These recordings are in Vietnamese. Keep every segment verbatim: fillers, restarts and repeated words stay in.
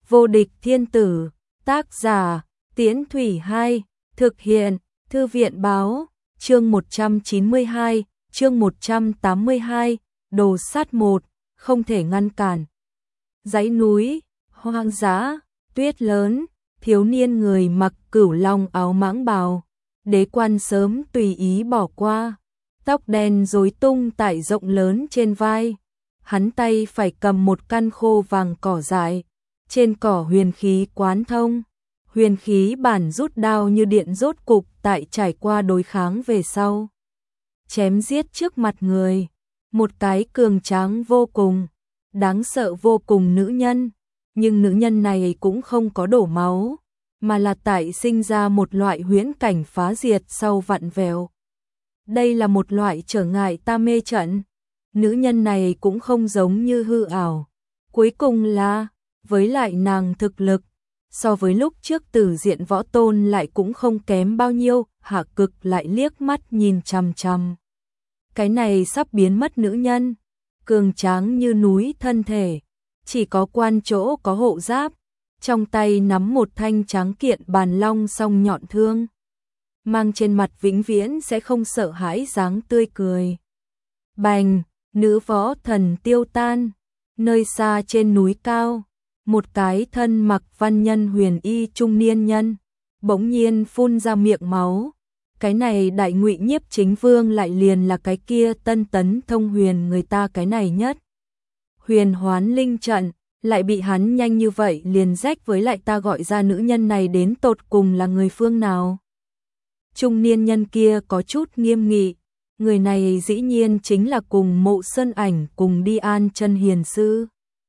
Vô địch thiên tử, tác giả, Tiễn Thủy Hai, thực hiện, Thư viện báo, chương một trăm chín mươi hai, chương một trăm tám mươi hai, đồ sát một, không thể ngăn cản. Dãy núi, hoang dã, tuyết lớn, thiếu niên người mặc cửu long áo mãng bào, đế quan sớm tùy ý bỏ qua, tóc đen rối tung tại rộng lớn trên vai, hắn tay phải cầm một căn khô vàng cỏ dại, trên cỏ huyền khí quán thông, huyền khí bản rút đao như điện rốt cục tại trải qua đối kháng về sau. Chém giết trước mặt người, một cái cường tráng vô cùng, đáng sợ vô cùng nữ nhân, nhưng nữ nhân này cũng không có đổ máu, mà là tại sinh ra một loại huyễn cảnh phá diệt sau vặn vẹo. Đây là một loại trở ngại ta mê trận, nữ nhân này cũng không giống như hư ảo, cuối cùng là, với lại nàng thực lực, so với lúc trước Tử Diện Võ Tôn lại cũng không kém bao nhiêu, Hạ Cực lại liếc mắt nhìn chằm chằm. Cái này sắp biến mất nữ nhân, cường tráng như núi thân thể, chỉ có quan chỗ có hộ giáp, trong tay nắm một thanh tráng kiện bàn long song nhọn thương, mang trên mặt vĩnh viễn sẽ không sợ hãi dáng tươi cười. Bành, nữ võ thần tiêu tan, nơi xa trên núi cao, một cái thân mặc văn nhân huyền y trung niên nhân, bỗng nhiên phun ra miệng máu. Cái này Đại Ngụy Nhiếp Chính Vương lại liền là cái kia tân tấn thông huyền người ta cái này nhất. Huyền hoán linh trận, lại bị hắn nhanh như vậy liền rách, với lại ta gọi ra nữ nhân này đến tột cùng là người phương nào. Trung niên nhân kia có chút nghiêm nghị, người này dĩ nhiên chính là cùng Mộ Sơn Ảnh cùng đi An Chân Hiền Sư.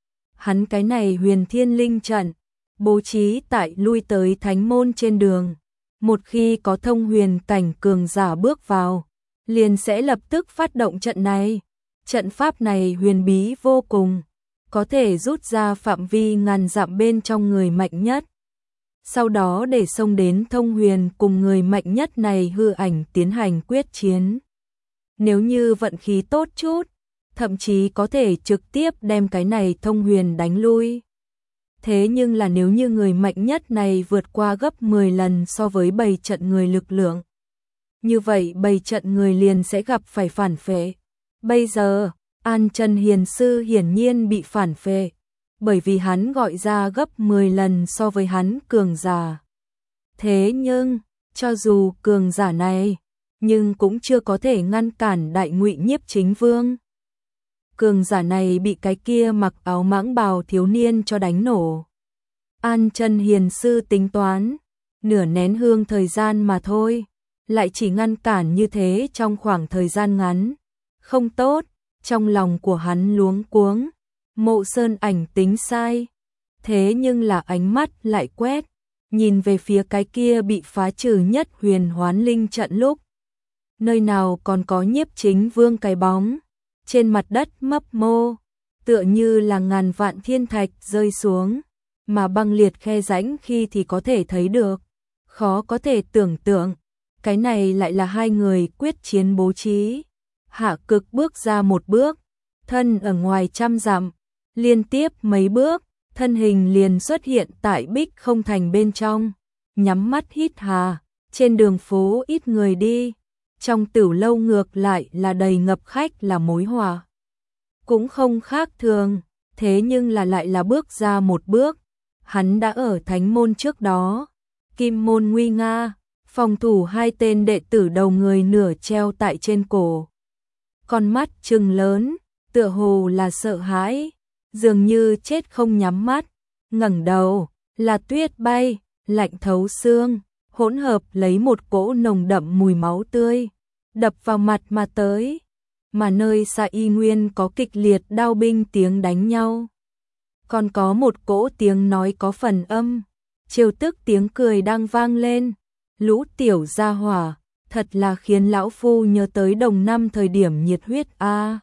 Hắn cái này huyền thiên linh trận, bố trí tại lui tới thánh môn trên đường. Một khi có thông huyền cảnh cường giả bước vào, liền sẽ lập tức phát động trận này. Trận pháp này huyền bí vô cùng, có thể rút ra phạm vi ngàn dặm bên trong người mạnh nhất. Sau đó để xông đến thông huyền cùng người mạnh nhất này hư ảnh tiến hành quyết chiến. Nếu như vận khí tốt chút, thậm chí có thể trực tiếp đem cái này thông huyền đánh lui. Thế nhưng là nếu như người mạnh nhất này vượt qua gấp mười lần so với bầy trận người lực lượng, như vậy bầy trận người liền sẽ gặp phải phản phệ. Bây giờ, An Chân Hiền Sư hiển nhiên bị phản phệ, bởi vì hắn gọi ra gấp mười lần so với hắn cường giả. Thế nhưng, cho dù cường giả này, nhưng cũng chưa có thể ngăn cản Đại Ngụy Nhiếp Chính Vương. Cường giả này bị cái kia mặc áo mãng bào thiếu niên cho đánh nổ. An Chân Hiền Sư tính toán, nửa nén hương thời gian mà thôi, lại chỉ ngăn cản như thế trong khoảng thời gian ngắn. Không tốt, trong lòng của hắn luống cuống, Mộ Sơn Ảnh tính sai. Thế nhưng là ánh mắt lại quét, nhìn về phía cái kia bị phá trừ nhất huyền hoán linh trận lúc. Nơi nào còn có Nhiếp Chính Vương cái bóng, trên mặt đất mấp mô, tựa như là ngàn vạn thiên thạch rơi xuống, mà băng liệt khe rãnh khi thì có thể thấy được. Khó có thể tưởng tượng, cái này lại là hai người quyết chiến bố trí. Hạ Cực bước ra một bước, thân ở ngoài trăm dặm, liên tiếp mấy bước, thân hình liền xuất hiện tại Bích Không Thành bên trong, nhắm mắt hít hà, trên đường phố ít người đi. Trong tiểu lâu ngược lại là đầy ngập khách là mối hòa. Cũng không khác thường, thế nhưng là lại là bước ra một bước. Hắn đã ở thánh môn trước đó. Kim môn nguy nga, phòng thủ hai tên đệ tử đầu người nửa treo tại trên cổ. Con mắt trừng lớn, tựa hồ là sợ hãi, dường như chết không nhắm mắt. Ngẩng đầu, là tuyết bay, lạnh thấu xương, hỗn hợp lấy một cỗ nồng đậm mùi máu tươi, đập vào mặt mà tới, mà nơi xa y nguyên có kịch liệt đao binh tiếng đánh nhau. Còn có một cỗ tiếng nói có phần âm, trêu tức tiếng cười đang vang lên. Lũ tiểu gia hỏa, thật là khiến lão phu nhớ tới đồng năm thời điểm nhiệt huyết a. À.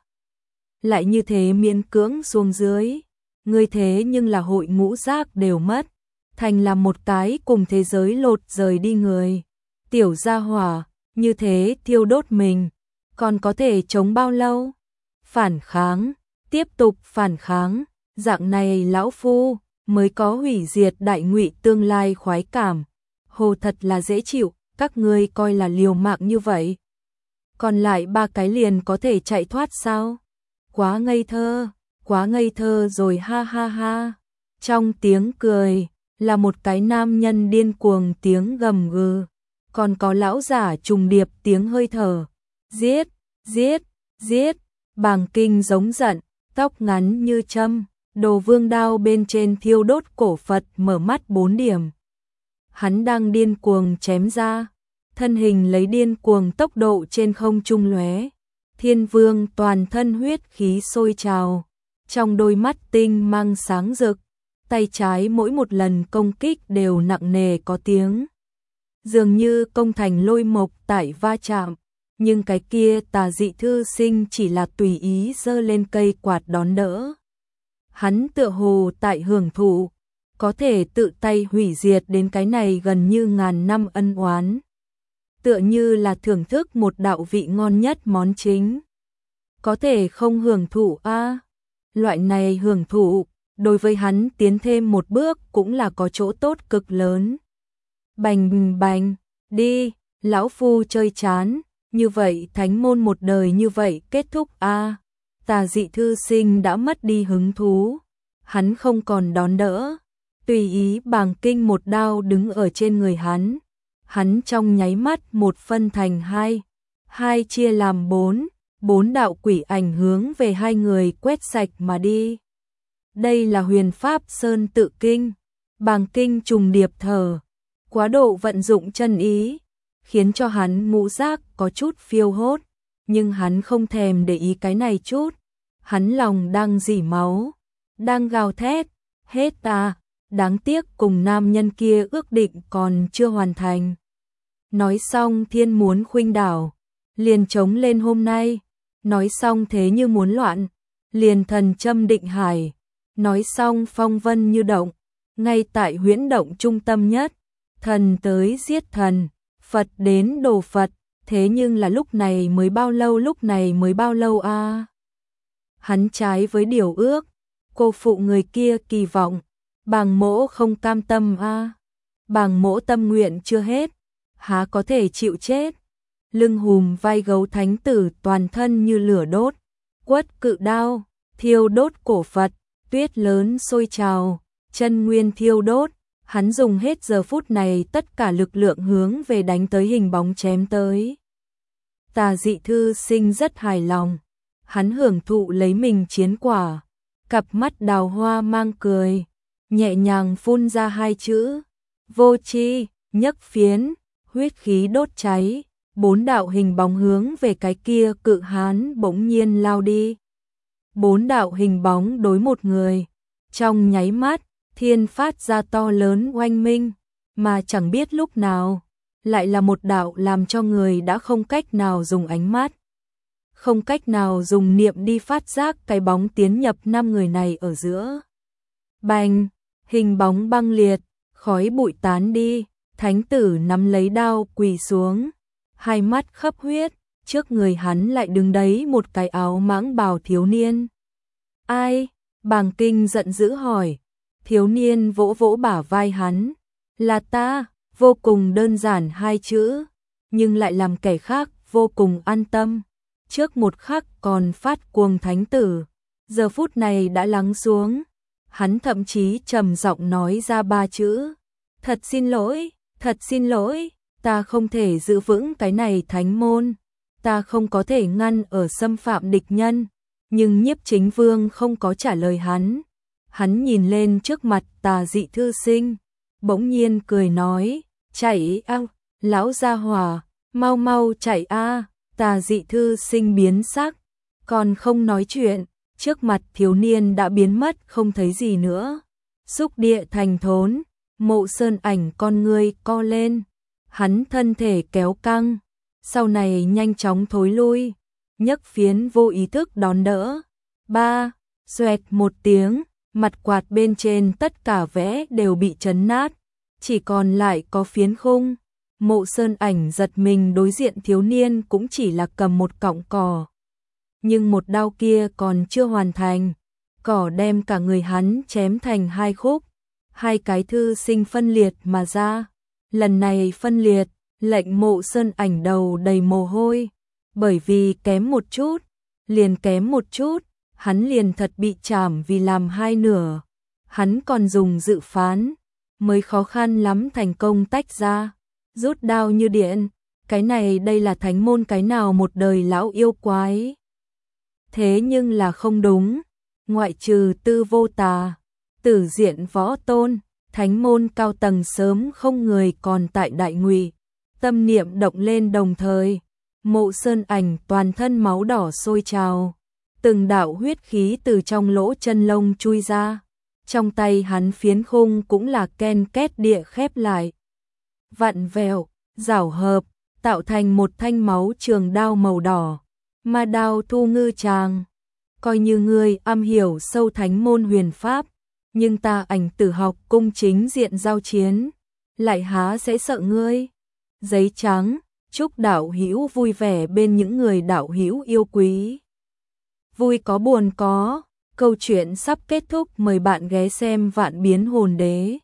Lại như thế miễn cưỡng xuống dưới, ngươi thế nhưng là hội ngũ giác đều mất, thành là một cái cùng thế giới lột rời đi người. Tiểu gia hỏa, như thế thiêu đốt mình, còn có thể chống bao lâu? Phản kháng, tiếp tục phản kháng, dạng này lão phu, mới có hủy diệt đại ngụy tương lai khoái cảm. Hồ thật là dễ chịu, các ngươi coi là liều mạng như vậy. Còn lại ba cái liền có thể chạy thoát sao? Quá ngây thơ, quá ngây thơ rồi ha ha ha. Trong tiếng cười, là một cái nam nhân điên cuồng tiếng gầm gừ. Còn có lão giả trùng điệp tiếng hơi thở. Giết, giết, giết. Bàng Kinh giống giận, tóc ngắn như châm. Đồ vương đao bên trên thiêu đốt cổ Phật mở mắt bốn điểm. Hắn đang điên cuồng chém ra. Thân hình lấy điên cuồng tốc độ trên không trung lóe. Thiên vương toàn thân huyết khí sôi trào. Trong đôi mắt tinh mang sáng rực. Tay trái mỗi một lần công kích đều nặng nề có tiếng. Dường như công thành lôi mộc tại va chạm. Nhưng cái kia Tà Dị thư sinh chỉ là tùy ý giơ lên cây quạt đón đỡ. Hắn tựa hồ tại hưởng thụ. Có thể tự tay hủy diệt đến cái này gần như ngàn năm ân oán. Tựa như là thưởng thức một đạo vị ngon nhất món chính. Có thể không hưởng thụ a à? Loại này hưởng thụ, đối với hắn tiến thêm một bước cũng là có chỗ tốt cực lớn. Bành bành, đi, lão phu chơi chán, như vậy thánh môn một đời như vậy kết thúc a à? Tà Dị thư sinh đã mất đi hứng thú, hắn không còn đón đỡ, tùy ý Bàng Kinh một đao đứng ở trên người hắn. Hắn trong nháy mắt một phân thành hai, hai chia làm bốn, bốn đạo quỷ ảnh hướng về hai người quét sạch mà đi. Đây là Huyền Pháp Sơn Tự Kinh. Bàng Kinh trùng điệp thở, quá độ vận dụng chân ý, khiến cho hắn ngũ giác có chút phiêu hốt, nhưng hắn không thèm để ý cái này chút. Hắn lòng đang rỉ máu, đang gào thét, hết ta, đáng tiếc cùng nam nhân kia ước định còn chưa hoàn thành. Nói xong thiên muốn khuynh đảo, liền chống lên hôm nay. Nói xong thế như muốn loạn, liền thần châm định hải. Nói xong phong vân như động, ngay tại huyễn động trung tâm nhất. Thần tới giết thần, Phật đến đồ Phật. Thế nhưng là lúc này mới bao lâu, lúc này mới bao lâu a à? Hắn trái với điều ước, cô phụ người kia kỳ vọng. Bàng mỗ không cam tâm a à? Bàng mỗ tâm nguyện chưa hết, há có thể chịu chết. Lưng hùm vai gấu thánh tử toàn thân như lửa đốt, quất cự đao, thiêu đốt cổ Phật, tuyết lớn sôi trào, chân nguyên thiêu đốt. Hắn dùng hết giờ phút này tất cả lực lượng hướng về đánh tới hình bóng chém tới. Tà Dị thư sinh rất hài lòng, hắn hưởng thụ lấy mình chiến quả, cặp mắt đào hoa mang cười, nhẹ nhàng phun ra hai chữ, vô tri, nhấc phiến, huyết khí đốt cháy, bốn đạo hình bóng hướng về cái kia cự hán bỗng nhiên lao đi. Bốn đạo hình bóng đối một người, trong nháy mắt, thiên phát ra to lớn oanh minh, mà chẳng biết lúc nào, lại là một đạo làm cho người đã không cách nào dùng ánh mắt, không cách nào dùng niệm đi phát giác cái bóng tiến nhập năm người này ở giữa. Bành, hình bóng băng liệt, khói bụi tán đi, thánh tử nắm lấy đao quỳ xuống, hai mắt khắp huyết, trước người hắn lại đứng đấy một cái áo mãng bào thiếu niên. Ai? Bàng Kinh giận dữ hỏi. Thiếu niên vỗ vỗ bả vai hắn, là ta. Vô cùng đơn giản hai chữ, nhưng lại làm kẻ khác vô cùng an tâm. Trước một khắc còn phát cuồng thánh tử, giờ phút này đã lắng xuống. Hắn thậm chí trầm giọng nói ra ba chữ: thật xin lỗi, thật xin lỗi, ta không thể giữ vững cái này thánh môn, ta không có thể ngăn ở xâm phạm địch nhân. Nhưng Nhiếp Chính Vương không có trả lời hắn. Hắn nhìn lên trước mặt Tà Dị thư sinh, bỗng nhiên cười nói: chạy a, lão gia hỏa, mau mau chạy a. Tà Dị thư sinh biến sắc, còn không nói chuyện, trước mặt thiếu niên đã biến mất không thấy gì nữa. Xúc địa thành thốn, Mộ Sơn Ảnh con ngươi co lên, hắn thân thể kéo căng, sau này nhanh chóng thối lui, nhấc phiến vô ý thức đón đỡ. Ba, xoẹt một tiếng, mặt quạt bên trên tất cả vẽ đều bị chấn nát, chỉ còn lại có phiến khung. Mộ Sơn Ảnh giật mình, đối diện thiếu niên cũng chỉ là cầm một cọng cỏ, nhưng một đao kia còn chưa hoàn thành, cỏ đem cả người hắn chém thành hai khúc. hai cái thư sinh phân liệt mà ra. Lần này phân liệt, lệnh Mộ Sơn Ảnh đầu đầy mồ hôi, bởi vì kém một chút, liền kém một chút, hắn liền thật bị chảm vì làm hai nửa. Hắn còn dùng dự phán, mới khó khăn lắm thành công tách ra, rút đao như điện, cái này đây là thánh môn cái nào một đời lão yêu quái. Thế nhưng là không đúng, ngoại trừ Tư Vô Tà, Tử Diện Võ Tôn, thánh môn cao tầng sớm không người còn tại Đại Ngụy. Tâm niệm động lên đồng thời, Mộ Sơn Ảnh toàn thân máu đỏ sôi trào, từng đạo huyết khí từ trong lỗ chân lông chui ra, trong tay hắn phiến khung cũng là ken két địa khép lại. Vặn vẹo, giảo hợp, tạo thành một thanh máu trường đao màu đỏ, ma đao thu ngư tràng. Coi như ngươi am hiểu sâu thánh môn huyền pháp, nhưng ta Ảnh Tử học cung chính diện giao chiến, lại há sẽ sợ ngươi. Giấy trắng, chúc đạo hữu vui vẻ bên những người đạo hữu yêu quý. Vui có buồn có, câu chuyện sắp kết thúc, mời bạn ghé xem Vạn Biến Hồn Đế.